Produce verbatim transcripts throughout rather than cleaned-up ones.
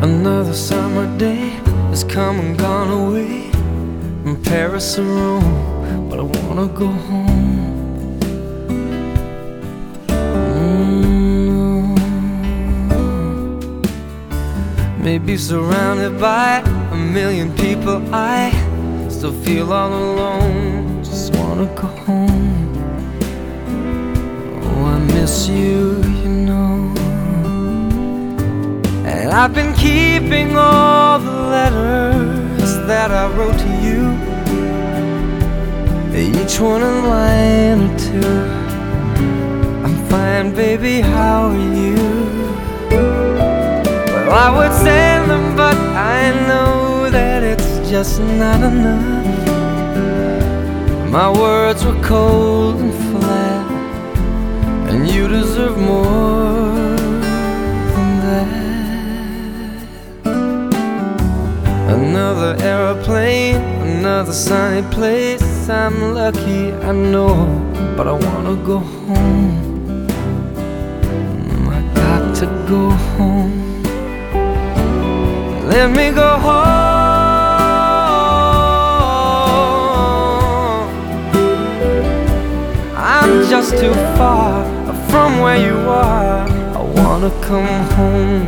Another summer day has come and gone away from Paris or Rome, but I wanna go home. Mm. Maybe surrounded by a million people, I still feel all alone. Just wanna go home. Oh, I miss you, you know. And I've been keeping all the letters that I wrote to you, each one a line or two. I'm fine, baby, how are you? Well, I would send them, but I know that it's just not enough. My words were cold and flat, and you deserve more than that. Another aeroplane, another sunny place. I'm lucky, I know, but I wanna go home. I got to go home. Let me go home. I'm just too far from where you are. I wanna come home.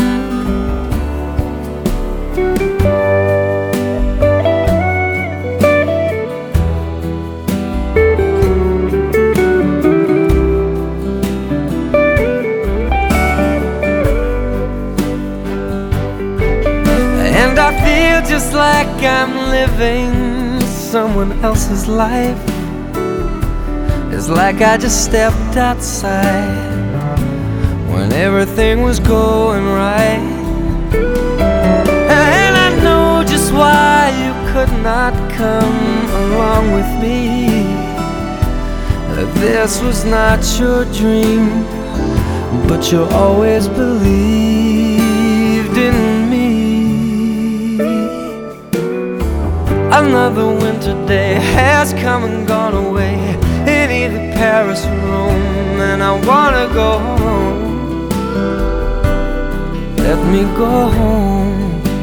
And I feel just like I'm living someone else's life. It's like I just stepped outside when everything was going right. And I know just why you could not come along with me. This was not your dream, but you always believed in me. Another winter day has come and gone away in either Paris or Rome, and I wanna go home. Let me go home.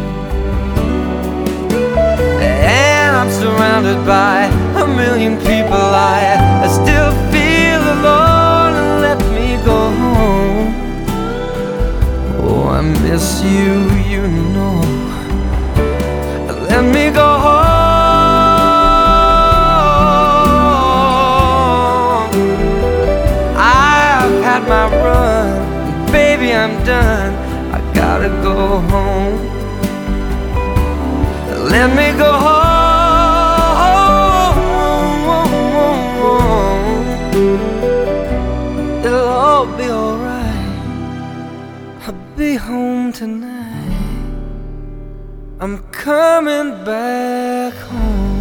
And I'm surrounded by a million people. I, I still feel alone, and let me go home. Oh, I miss you, you know. Let me go home. My run, baby, I'm done. I gotta go home. Let me go home. It'll all be alright. I'll be home tonight. I'm coming back home.